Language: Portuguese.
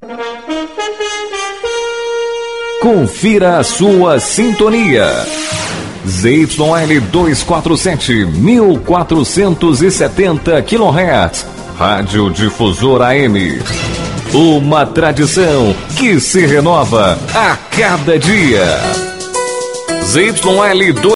Confira a sua sintonia. ZYL 247, 1470 kHz. Rádio Difusora AM. Uma tradição que se renova a cada dia. ZYL